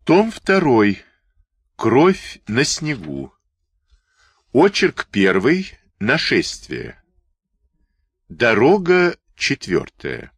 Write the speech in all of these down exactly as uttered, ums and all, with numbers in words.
Том второй. Кровь на снегу. Очерк первый. Нашествие. Дорога четвертая.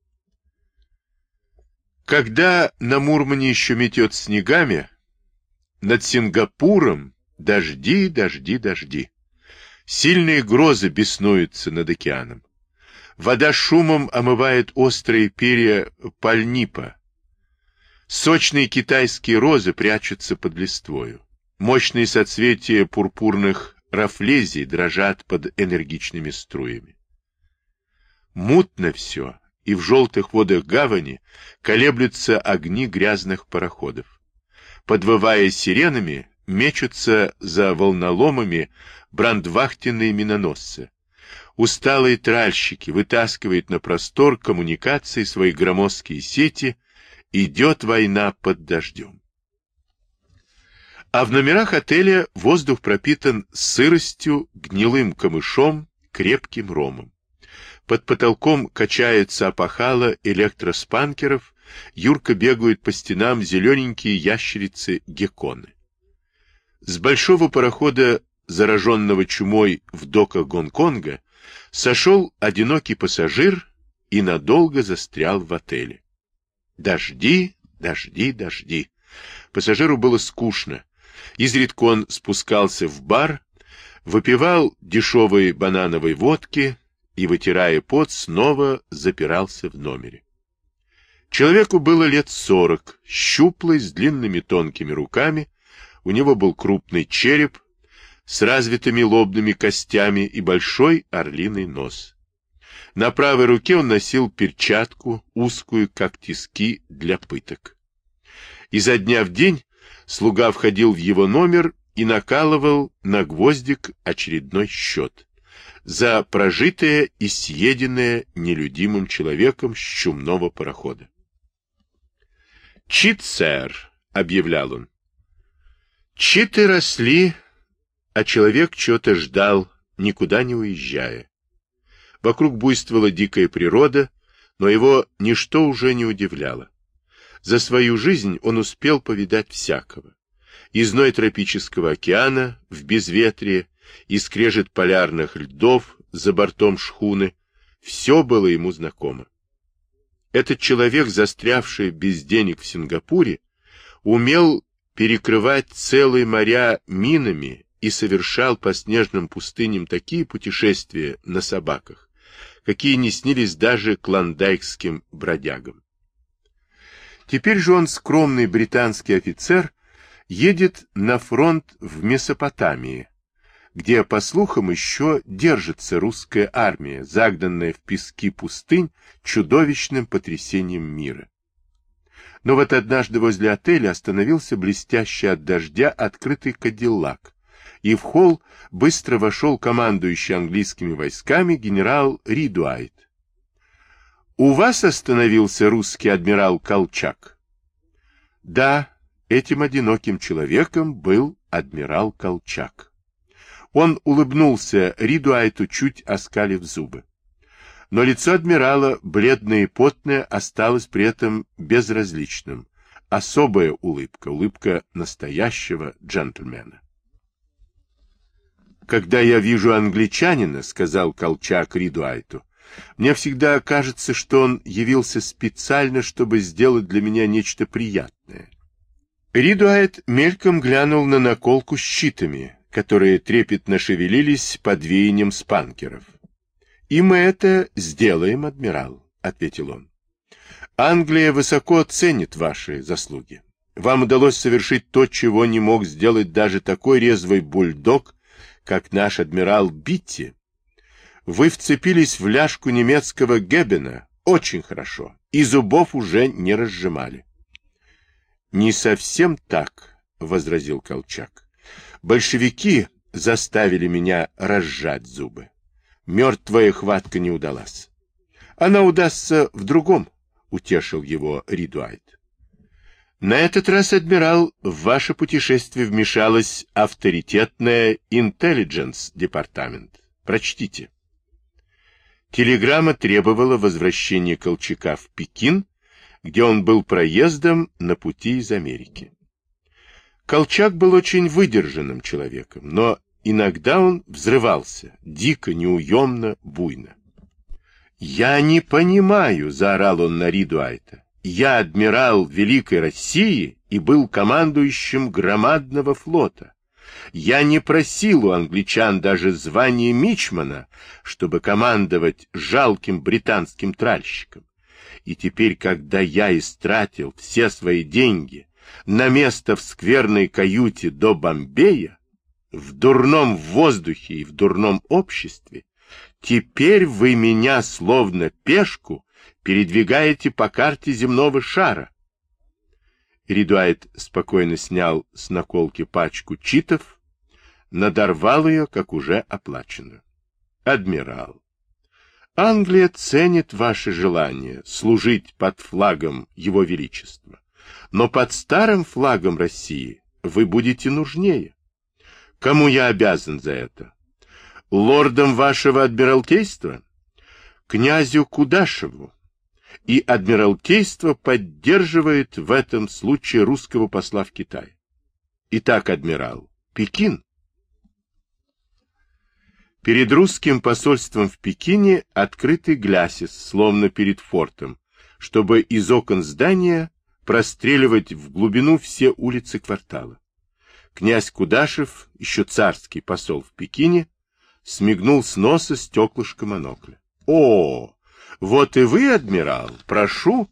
Когда на Мурмане еще метет снегами, над Сингапуром дожди, дожди, дожди. Сильные грозы беснуются над океаном. Вода шумом омывает острые перья пальнипа. Сочные китайские розы прячутся под листвою. Мощные соцветия пурпурных рафлезий дрожат под энергичными струями. Мутно все, и в желтых водах гавани колеблются огни грязных пароходов. Подвывая сиренами, мечутся за волноломами брандвахтенные миноносцы. Усталые тральщики вытаскивают на простор коммуникации свои громоздкие сети. Идет война под дождем. А в номерах отеля воздух пропитан сыростью, гнилым камышом, крепким ромом. Под потолком качаются опахала электроспанкеров, юрко бегают по стенам зелененькие ящерицы-гекконы. С большого парохода, зараженного чумой в доках Гонконга, сошел одинокий пассажир и надолго застрял в отеле. Дожди, дожди, дожди. Пассажиру было скучно. Изредка он спускался в бар, выпивал дешевой банановой водки и, вытирая пот, снова запирался в номере. Человеку было лет сорок, щуплый, с длинными тонкими руками, у него был крупный череп с развитыми лобными костями и большой орлиный нос. На правой руке он носил перчатку, узкую, как тиски для пыток. Изо дня в день слуга входил в его номер и накалывал на гвоздик очередной счет за прожитое и съеденное нелюдимым человеком с чумного парохода. «Чит, сэр», — объявлял он. Читы росли, а человек чего-то ждал, никуда не уезжая. Вокруг буйствовала дикая природа, но его ничто уже не удивляло. За свою жизнь он успел повидать всякого. И зной тропического океана в безветрие, и скрежет полярных льдов за бортом шхуны — все было ему знакомо. Этот человек, застрявший без денег в Сингапуре, умел перекрывать целые моря минами и совершал по снежным пустыням такие путешествия на собаках, какие не снились даже клондайкским бродягам. Теперь же он, скромный британский офицер, едет на фронт в Месопотамии, где, по слухам, еще держится русская армия, загнанная в пески пустынь чудовищным потрясением мира. Но вот однажды возле отеля остановился блестящий от дождя открытый кадиллак, и в холл быстро вошел командующий английскими войсками генерал Ридуайт. «У вас остановился русский адмирал Колчак?» Да, этим одиноким человеком был адмирал Колчак. Он улыбнулся Ридуайту, чуть оскалив зубы. Но лицо адмирала, бледное и потное, осталось при этом безразличным. Особая улыбка, улыбка настоящего джентльмена. «Когда я вижу англичанина, — сказал Колчак Ридуайту, — мне всегда кажется, что он явился специально, чтобы сделать для меня нечто приятное». Ридуайт мельком глянул на наколку с щитами, которые трепетно шевелились под веянием спанкеров. «И мы это сделаем, адмирал», — ответил он. «Англия высоко ценит ваши заслуги. Вам удалось совершить то, чего не мог сделать даже такой резвый бульдог, как наш адмирал Битти. Вы вцепились в ляжку немецкого Геббена очень хорошо, и зубов уже не разжимали». «Не совсем так», — возразил Колчак. «Большевики заставили меня разжать зубы. Мертвая хватка не удалась. Она удастся в другом», — утешил его Ридуайт. «На этот раз, адмирал, в ваше путешествие вмешалась авторитетная Intelligence департамент. Прочтите». Телеграмма требовала возвращения Колчака в Пекин, где он был проездом на пути из Америки. Колчак был очень выдержанным человеком, но иногда он взрывался, дико, неуемно, буйно. «Я не понимаю», — заорал он на Ри Дуайта. «Я адмирал Великой России и был командующим громадного флота. Я не просил у англичан даже звания мичмана, чтобы командовать жалким британским тральщиком. И теперь, когда я истратил все свои деньги на место в скверной каюте до Бомбея, в дурном воздухе и в дурном обществе, теперь вы меня, словно пешку, передвигаете по карте земного шара». Ри Дуайт спокойно снял с наколки пачку читов, надорвал ее, как уже оплаченную. «Адмирал, Англия ценит ваше желание служить под флагом Его Величества, но под старым флагом России вы будете нужнее. Кому я обязан за это? Лордам вашего адмиралтейства? Князю Кудашеву. И адмиралтейство поддерживает в этом случае русского посла в Китае. Итак, адмирал, Пекин». Перед русским посольством в Пекине открытый глясис, словно перед фортом, чтобы из окон здания простреливать в глубину все улицы квартала. Князь Кудашев, еще царский посол в Пекине, смигнул с носа стеклышко монокля. «О, вот и вы, адмирал, прошу!»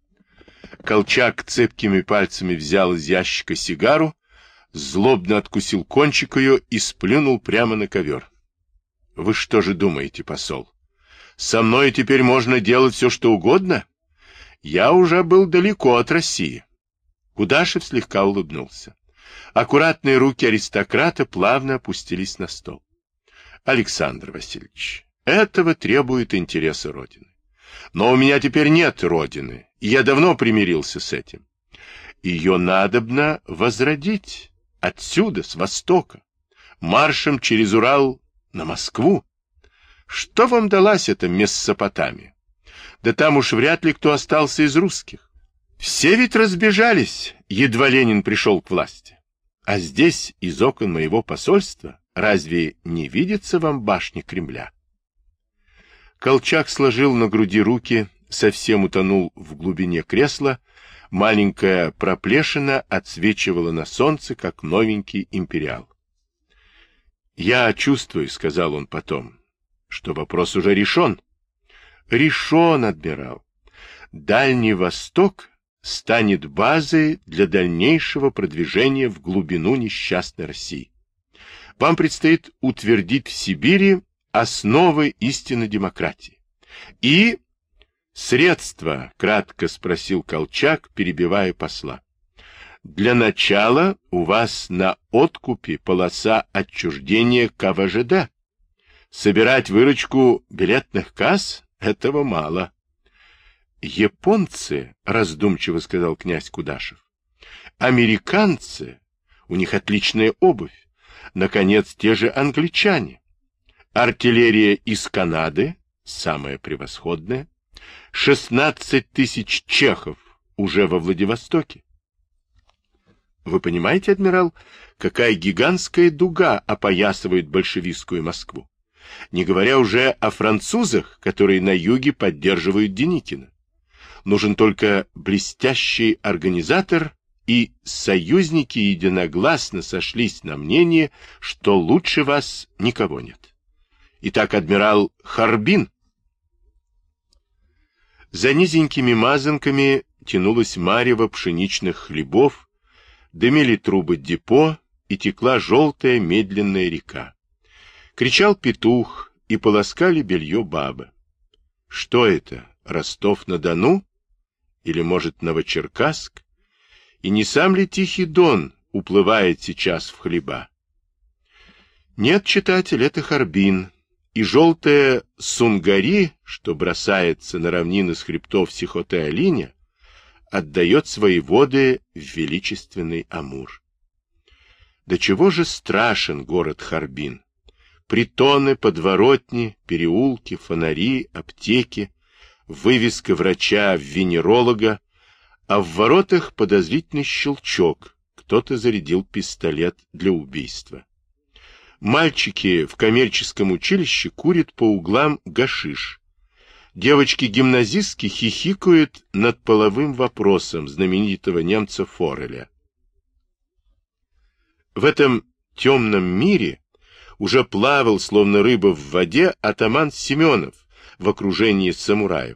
Колчак цепкими пальцами взял из ящика сигару, злобно откусил кончик ее и сплюнул прямо на ковер. «Вы что же думаете, посол? Со мной теперь можно делать все, что угодно? Я уже был далеко от России». Кудашев слегка улыбнулся. Аккуратные руки аристократа плавно опустились на стол. «Александр Васильевич, этого требует интересы Родины. Но у меня теперь нет Родины, и я давно примирился с этим. Ее надобно возродить отсюда, с востока, маршем через Урал на Москву. Что вам далась эта Месопотамия? Да там уж вряд ли кто остался из русских. Все ведь разбежались, едва Ленин пришел к власти. А здесь, из окон моего посольства, разве не видится вам башня Кремля?» Колчак сложил на груди руки, совсем утонул в глубине кресла, маленькая проплешина отсвечивала на солнце, как новенький империал. «Я чувствую», — сказал он потом, — «что вопрос уже решен». «Решен, адмирал. Дальний Восток станет базой для дальнейшего продвижения в глубину несчастной России. Вам предстоит утвердить в Сибири основы истинной демократии. И средства, кратко спросил Колчак, перебивая посла. Для начала у вас на откупе полоса отчуждения ка вэ жэ дэ. Собирать выручку билетных касс — этого мало. Японцы, раздумчиво сказал князь Кудашев, американцы, у них отличная обувь, наконец, те же англичане. Артиллерия из Канады, самая превосходная, шестнадцать тысяч чехов уже во Владивостоке. Вы понимаете, адмирал, какая гигантская дуга опоясывает большевистскую Москву? Не говоря уже о французах, которые на юге поддерживают Деникина. Нужен только блестящий организатор, и союзники единогласно сошлись на мнение, что лучше вас никого нет. Итак, адмирал Харбин. За низенькими мазанками тянулась марево пшеничных хлебов, дымили трубы депо, и текла желтая медленная река. Кричал петух, и полоскали белье бабы. Что это, Ростов-на-Дону? Или, может, Новочеркасск? И не сам ли Тихий Дон уплывает сейчас в хлеба? Нет, читатель, это Харбин, и желтая Сунгари, что бросается на равнины с хребтов Сихоте-Алиня, отдает свои воды в величественный Амур. До чего же страшен город Харбин? Притоны, подворотни, переулки, фонари, аптеки, вывеска врача-венеролога, а в воротах подозрительный щелчок. кто-то зарядил пистолет для убийства. Мальчики в коммерческом училище курят по углам гашиш. Девочки-гимназистки хихикают над половым вопросом знаменитого немца Фореля. В этом темном мире уже плавал, словно рыба в воде, атаман Семенов в окружении самураев.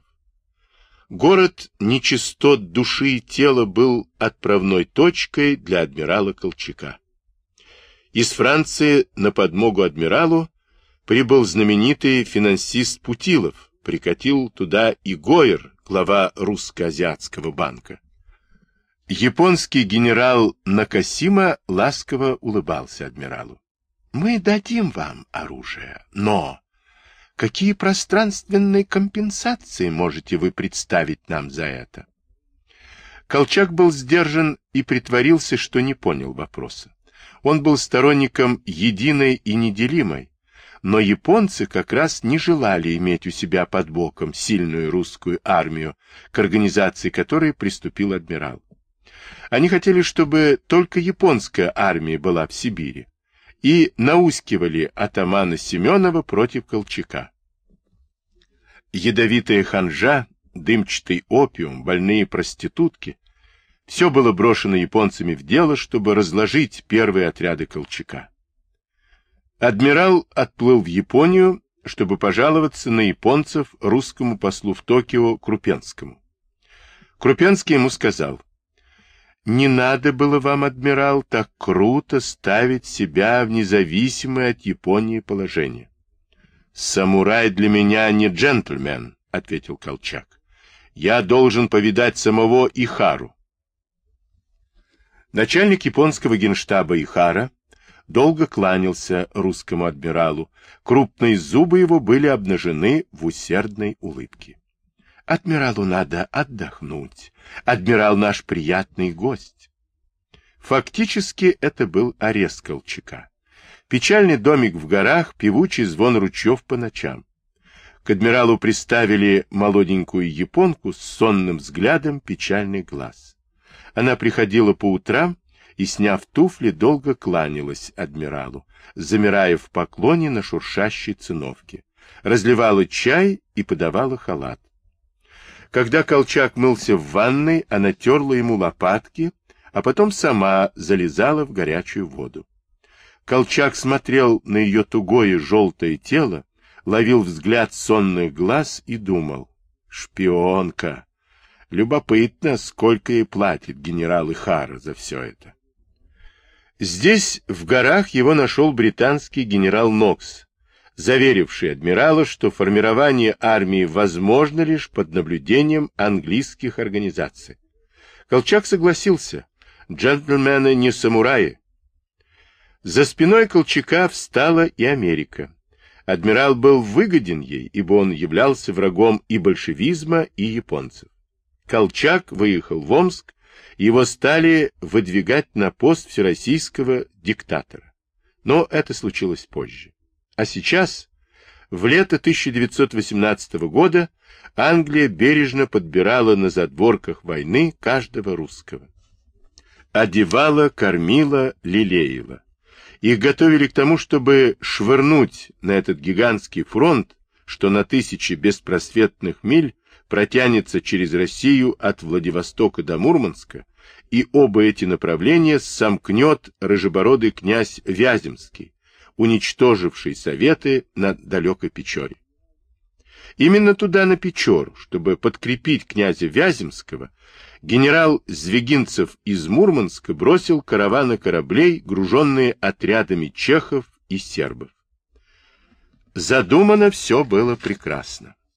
Город нечистот души и тела был отправной точкой для адмирала Колчака. Из Франции на подмогу адмиралу прибыл знаменитый финансист Путилов, прикатил туда и Гойер, глава русско-азиатского банка. Японский генерал Накасима ласково улыбался адмиралу. «Мы дадим вам оружие, но какие пространственные компенсации можете вы представить нам за это?» Колчак был сдержан и притворился, что не понял вопроса. Он был сторонником единой и неделимой, но японцы как раз не желали иметь у себя под боком сильную русскую армию, к организации которой приступил адмирал. Они хотели, чтобы только японская армия была в Сибири, и наускивали атамана Семенова против Колчака. Ядовитая ханжа, дымчатый опиум, больные проститутки — все было брошено японцами в дело, чтобы разложить первые отряды Колчака. Адмирал отплыл в Японию, чтобы пожаловаться на японцев русскому послу в Токио Крупенскому. Крупенский ему сказал: «Не надо было вам, адмирал, так круто ставить себя в независимое от Японии положение». «Самурай для меня не джентльмен», — ответил Колчак. «Я должен повидать самого Ихару». Начальник японского генштаба Ихара долго кланялся русскому адмиралу. Крупные зубы его были обнажены в усердной улыбке. «Адмиралу надо отдохнуть. Адмирал наш приятный гость». Фактически это был арест Колчака. Печальный домик в горах, певучий звон ручьев по ночам. К адмиралу приставили молоденькую японку с сонным взглядом, печальный глаз. Она приходила по утрам и, сняв туфли, долго кланялась адмиралу, замирая в поклоне на шуршащей циновке, разливала чай и подавала халат. Когда Колчак мылся в ванной, она терла ему лопатки, а потом сама залезала в горячую воду. Колчак смотрел на ее тугое желтое тело, ловил взгляд сонных глаз и думал: «Шпионка! Любопытно, сколько ей платит генерал Ихара за все это». Здесь, в горах, его нашел британский генерал Нокс, заверивший адмирала, что формирование армии возможно лишь под наблюдением английских организаций. Колчак согласился. Джентльмены не самураи. За спиной Колчака встала и Америка. Адмирал был выгоден ей, ибо он являлся врагом и большевизма, и японцев. Колчак выехал в Омск, его стали выдвигать на пост всероссийского диктатора. Но это случилось позже. А сейчас, в лето тысяча девятьсот восемнадцатого года, Англия бережно подбирала на задворках войны каждого русского. Одевала, кормила, лелеяла. Их готовили к тому, чтобы швырнуть на этот гигантский фронт, что на тысячи беспросветных миль протянется через Россию от Владивостока до Мурманска, и оба эти направления сомкнет рыжебородый князь Вяземский, уничтоживший Советы на далекой Печоре. Именно туда, на Печору, чтобы подкрепить князя Вяземского, генерал Звягинцев из Мурманска бросил караваны кораблей, груженные отрядами чехов и сербов. Задумано все было прекрасно.